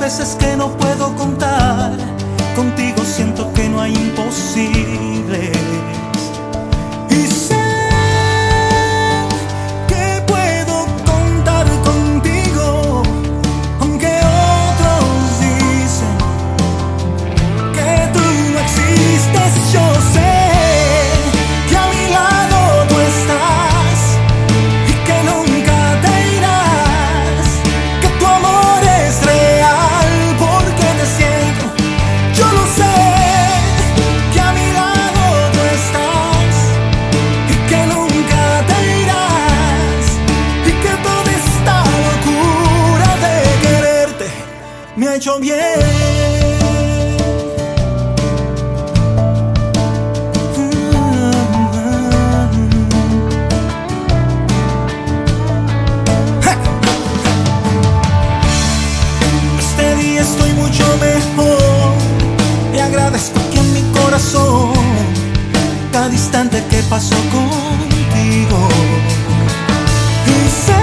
veces que no puedo contar, contigo siento que no hay imposibles. Y sé que puedo contar contigo, aunque otros dicen que tú no existes. Yo sé que a mi lado tú estás y que nunca te irás, que tu amor es real porque te siento. Yo lo sé, que a mi lado tú estás y que nunca te irás, y que toda esta locura de quererte me ha hecho bien. Estoy mucho mejor y agradezco que en mi corazón cada instante que paso contigo. Y sé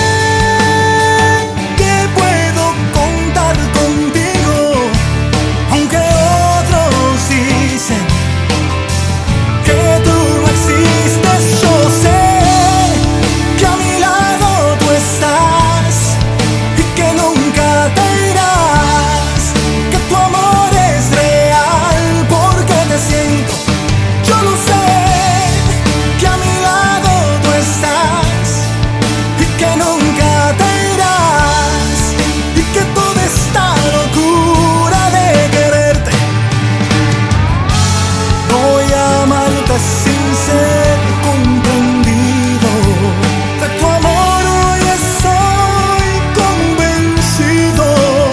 que puedo contar contigo, aunque otros dicen que tú no existes. Yo sé que a mi lado tú estás y que nunca te siento. Yo lo sé, que a mi lado tú estás y que nunca te irás, y que toda esta locura de quererte voy a amarte sin ser comprendido. De tu amor hoy estoy convencido.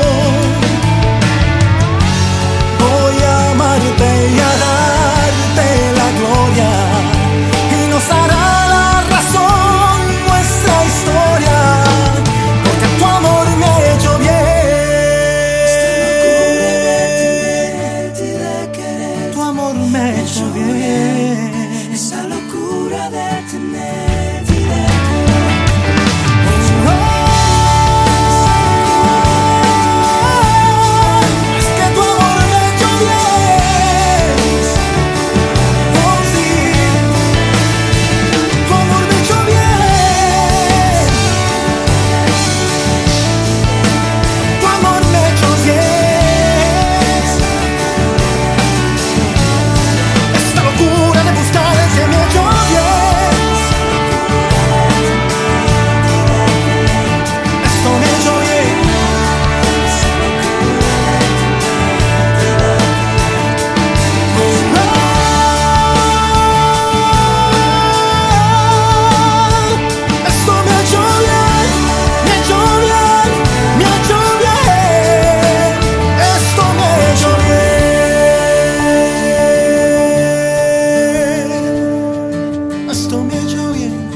Voy a amarte y a darte la gloria, y nos hará la razón nuestra historia, porque tu amor me ha hecho bien. Tu amor me ha hecho bien. Esa locura de tenerte y de Es que tu amor me ha hecho bien. Oh sí, tu amor me ha hecho bien. Tu amor me ha hecho bien. Esta locura de buscar el que me ha hecho bien. Esto me ha hecho bien. Esto me ha hecho bien, me ha hecho bien, me ha hecho bien. Esto me ha hecho bien. Esto me ha hecho bien.